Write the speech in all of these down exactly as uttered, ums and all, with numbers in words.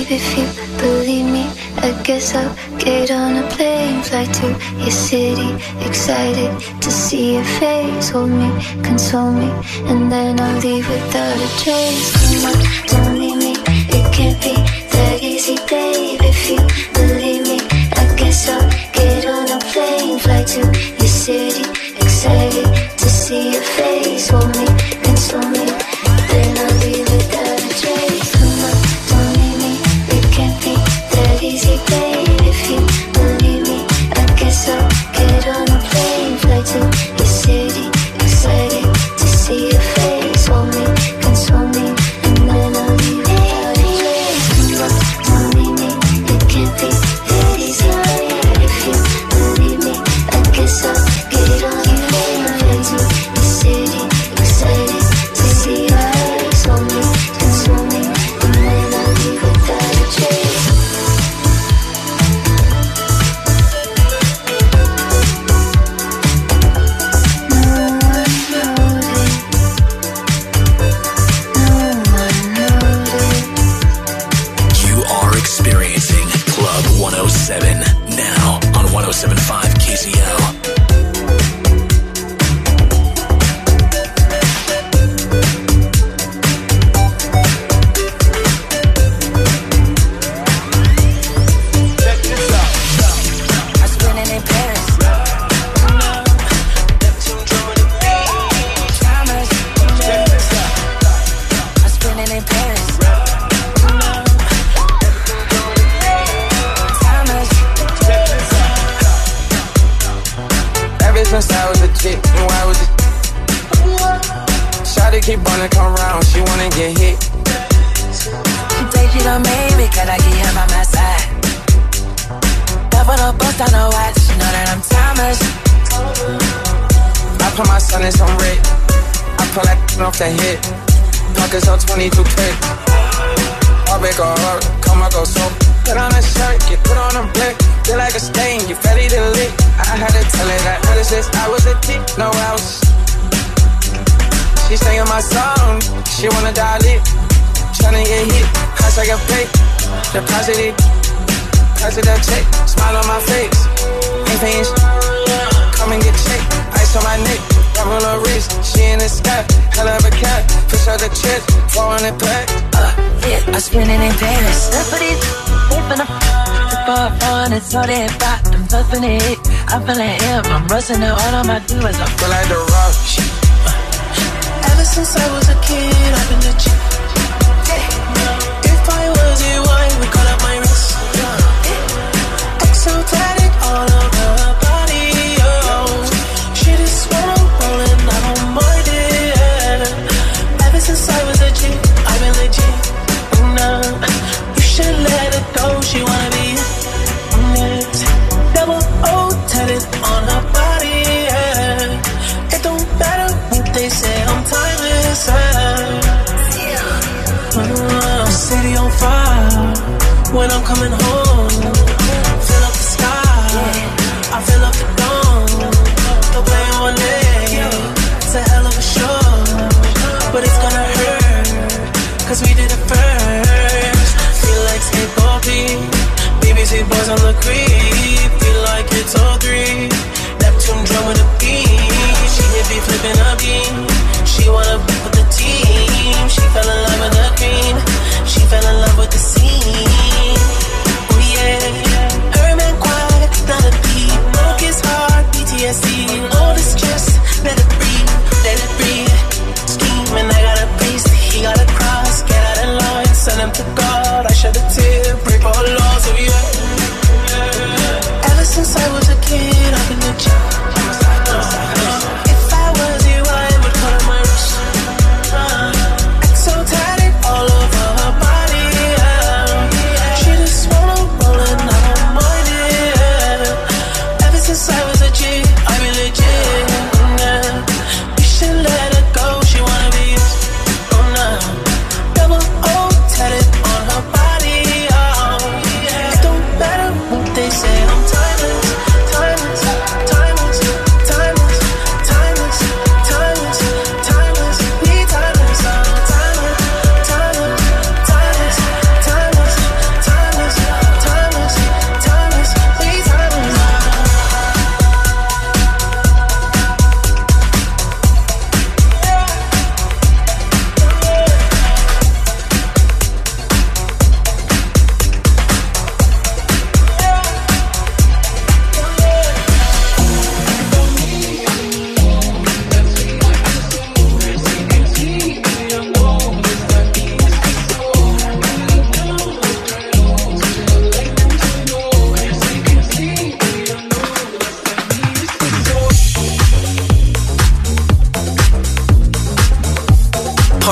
babe, if you believe me, I guess I'll get on a plane, fly to your city, excited to see your face. Hold me, console me, and then I'll leave without a trace. Come on, don't leave me, it can't be that easy, babe. If you believe me, I guess I'll get on a plane, fly to your city, excited to see your face. Hold me, console me, then I'll leave without a trace. Come on, don't leave me, it can't be that easy, babe. If you believe me, I guess I'll get on a plane, fly to your city, excited to see your face. Hold me, console me, and then I'll leave without a trace. Come on, don't leave me, it can't be that easy, babe. If you believe me, I guess I'll get on a plane, fly to your city, excited to see your face. Hold me, console me, and then I'll leave without a trace. You are experiencing Club one oh seven now on one oh seven point five K Z L. I'm spinning in Paris. Thomas. I'm spinning in Paris. Thomas. Ever since I was a chick, knew I was a Shawty keep wanna come round, she wanna get hit. She take it on me because I get him by my side. Double the bust on the watch, you know that I'm Thomas. I put my son in some red. I pull that off the hit. Pockets on twenty-two K. I'll make a heart, come I go so. Put on a shirt, get put on a blick. Feel like a stain, you ready to lick. I had to tell her that ever since I was a kid, no else. She singing my song, she wanna dial it. Tryna get hit, I take a pay. Deposit it, pass it that check. Smile on my face, ain't paying sh- come and get checked. Ice on my neck, rubber on her wrist. She in the sky, hell of a cat. Push out the chest, four in the pack. Uh, yeah, I'm spinning in Paris. Step for these, whipping up. For fun, it's all that pop. I'm puffing it. I'm feeling him. I'm rushing it. All I'ma do is I Feel like the rush. Ever since I was a kid, I've been the chick. If I was a wine, we call up my wrist. Exotic all over her body, oh. She just wanna roll and I don't mind it. Ever since I was a chick, I've been legit. No, you should let it go. She wanna be next. Double O tatted on her body, yeah. It don't matter what they say, I'm timeless. Uh, city on fire when I'm coming home. Fill up the sky, I fill up the dome. The way on it, it's a hell of a show, but it's gonna hurt, cause we did it first. Feel like skateboarding, B B C boys on the creep. Feel like it's all three, Neptune drum with a beat. She hit me flipping a beam. She wanna be with the team. She fell in love with the green. She fell in love with the scene. Oh yeah, her man quiet, not a beat. Broke his heart, P T S D. All the stress, let it breathe, let it breathe. Scheming, I got a priest, he got a cross. Get out of line, send him to God. I shed a tear, break all laws, oh yeah.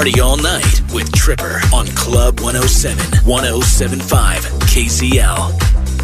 Party all night with Tripper on Club one oh seven, one oh seven point five K Z L.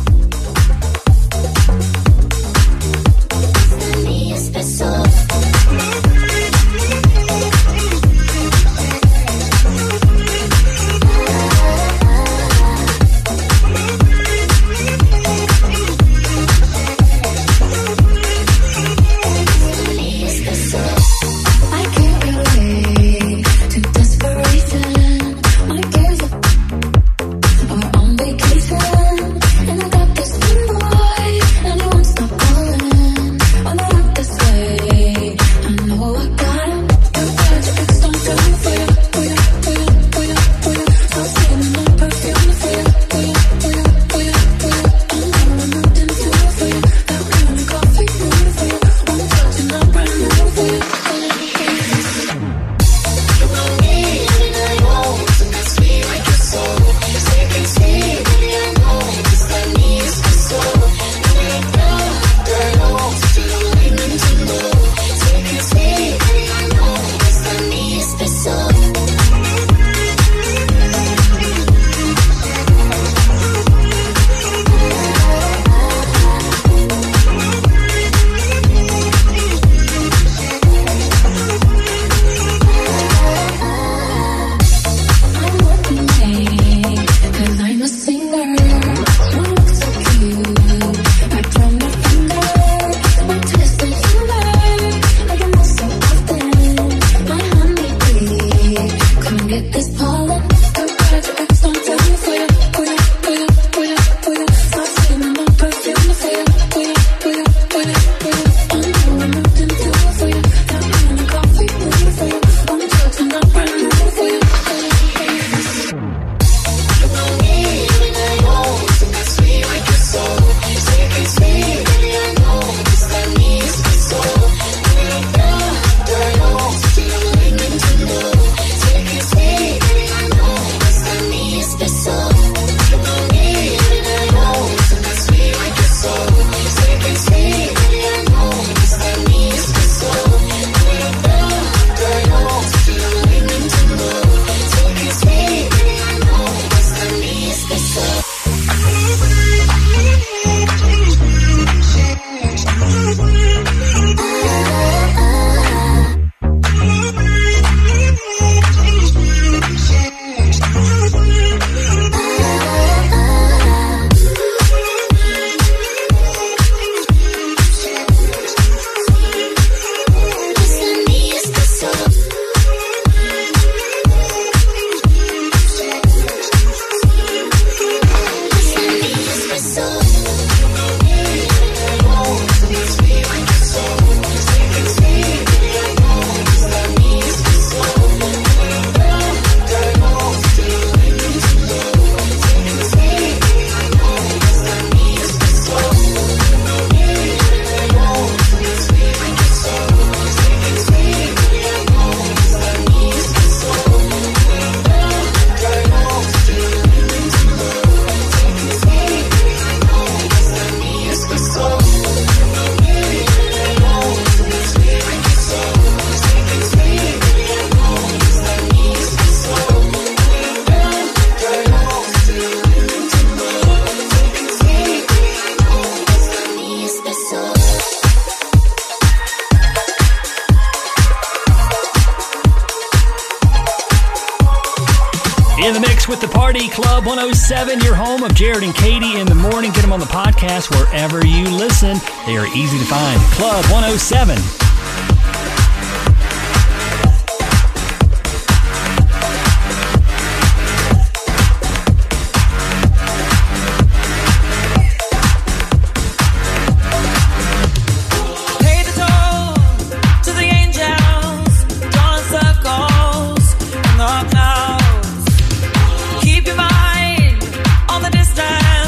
In the mix with the Party Club one oh seven, your home of Jared and Katie in the morning. Get them on the podcast wherever you listen. They are easy to find. Club one oh seven.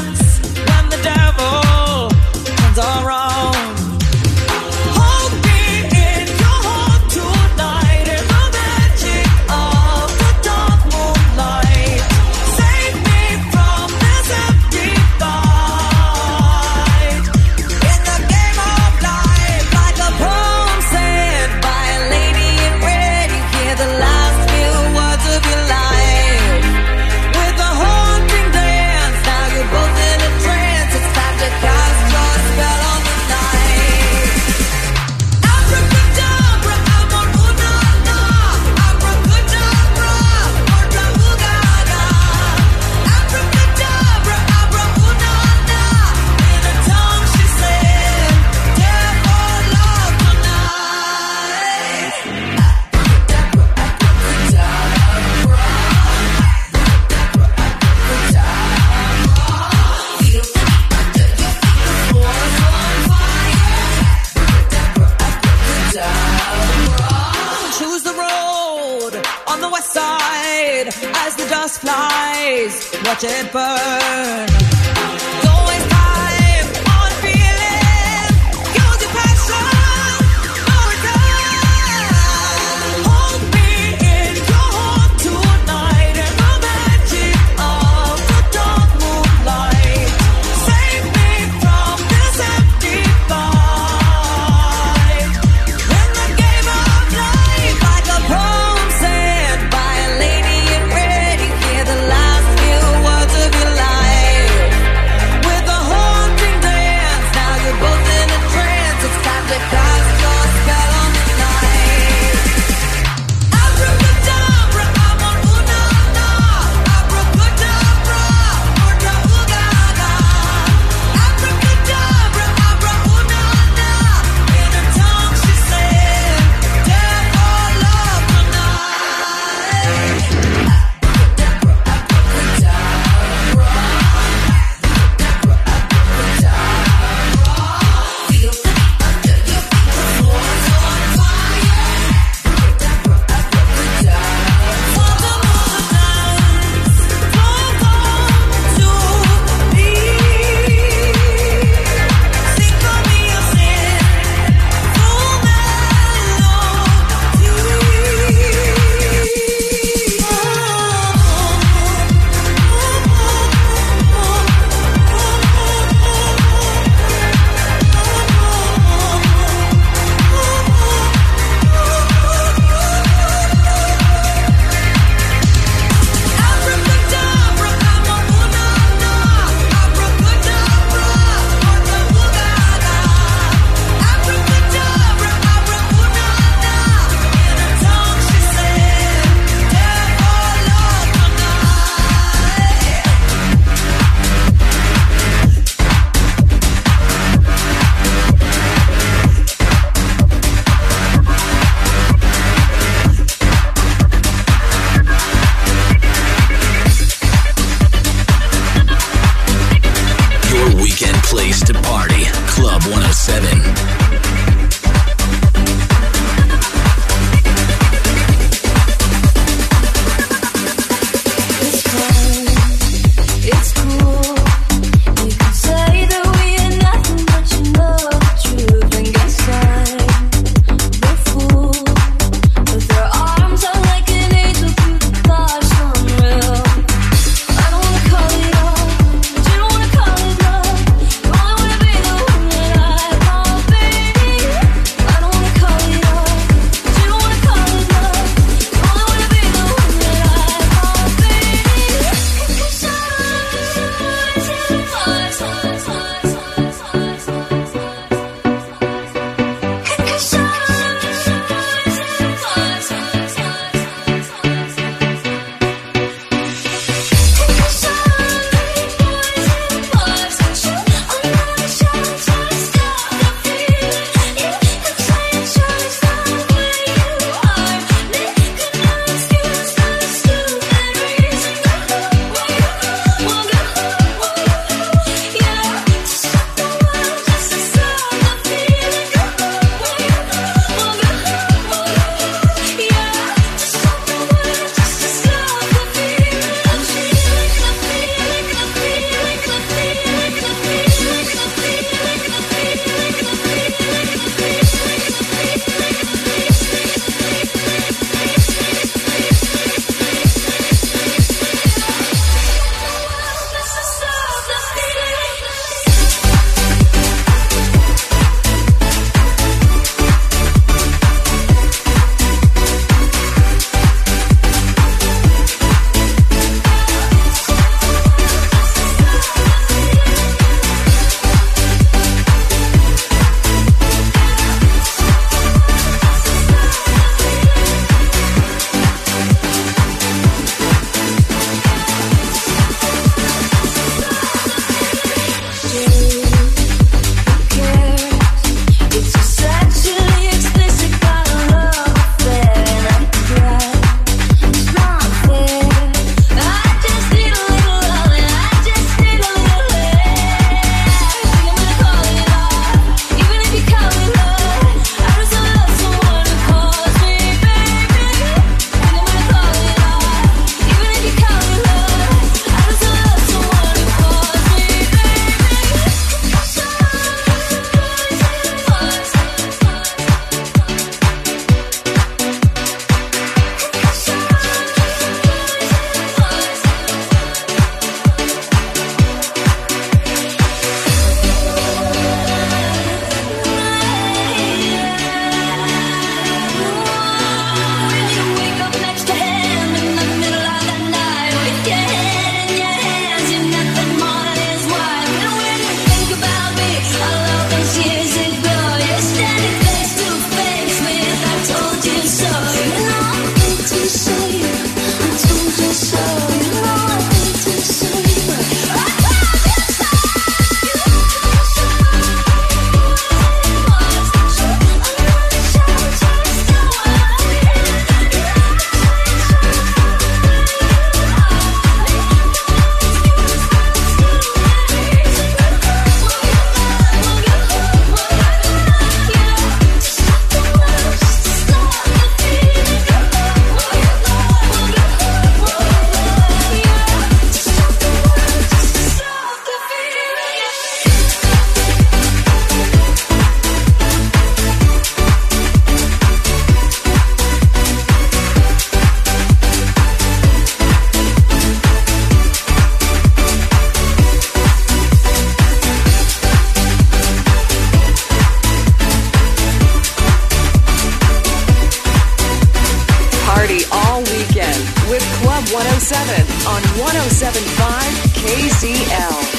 All around. Hold me. outside as the dust flies. Watch it burn. Don't waste time on feeling. Use your passion for return. Hold me in your heart tonight in the magic of the dark moonlight. Save me from this empty fight. In the game of life, like a poem said by a lady in red, you hear the last few words of your life. one oh seven on one oh seven point five K Z L.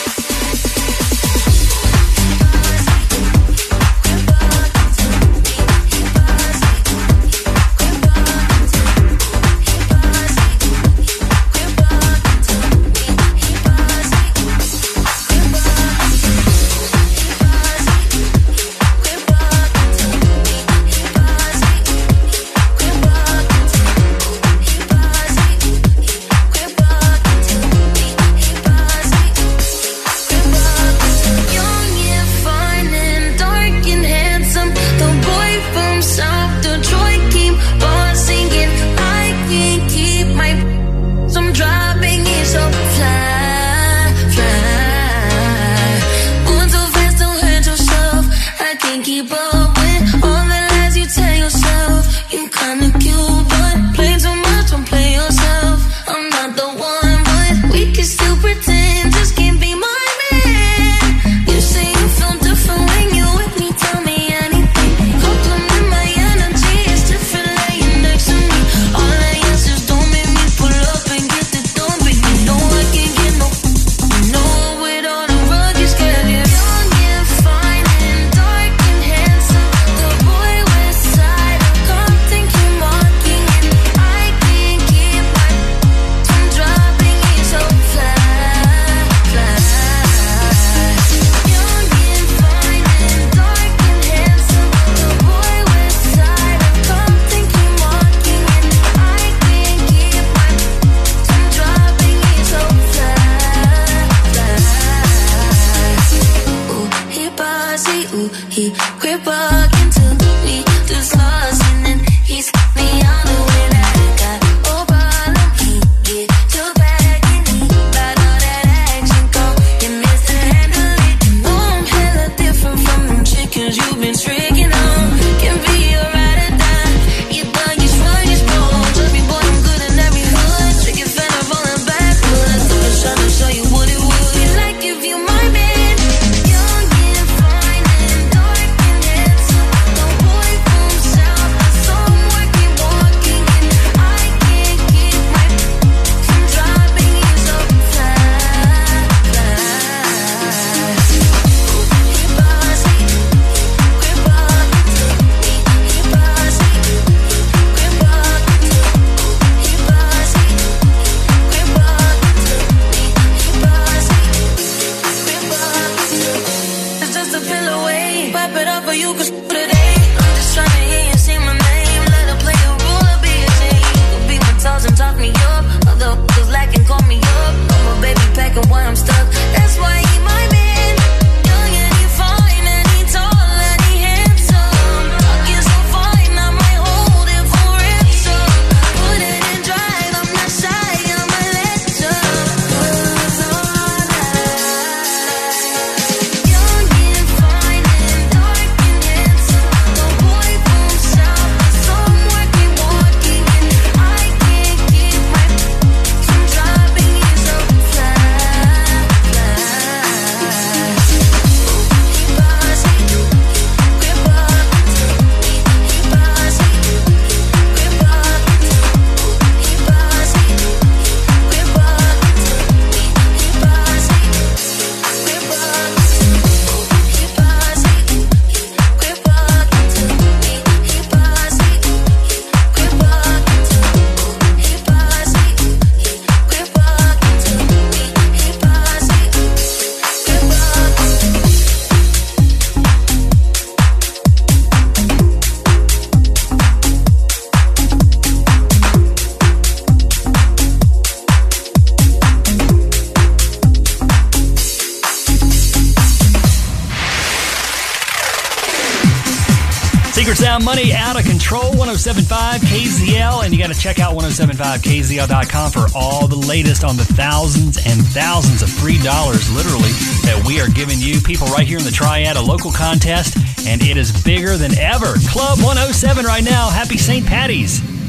Sound money out of control. one oh seven point five K Z L, and you got to check out one oh seven point five K Z L dot com for all the latest on the thousands and thousands of free dollars, literally, that we are giving you. People right here in the Triad, a local contest, and it is bigger than ever. Club one oh seven right now. Happy Saint Patty's.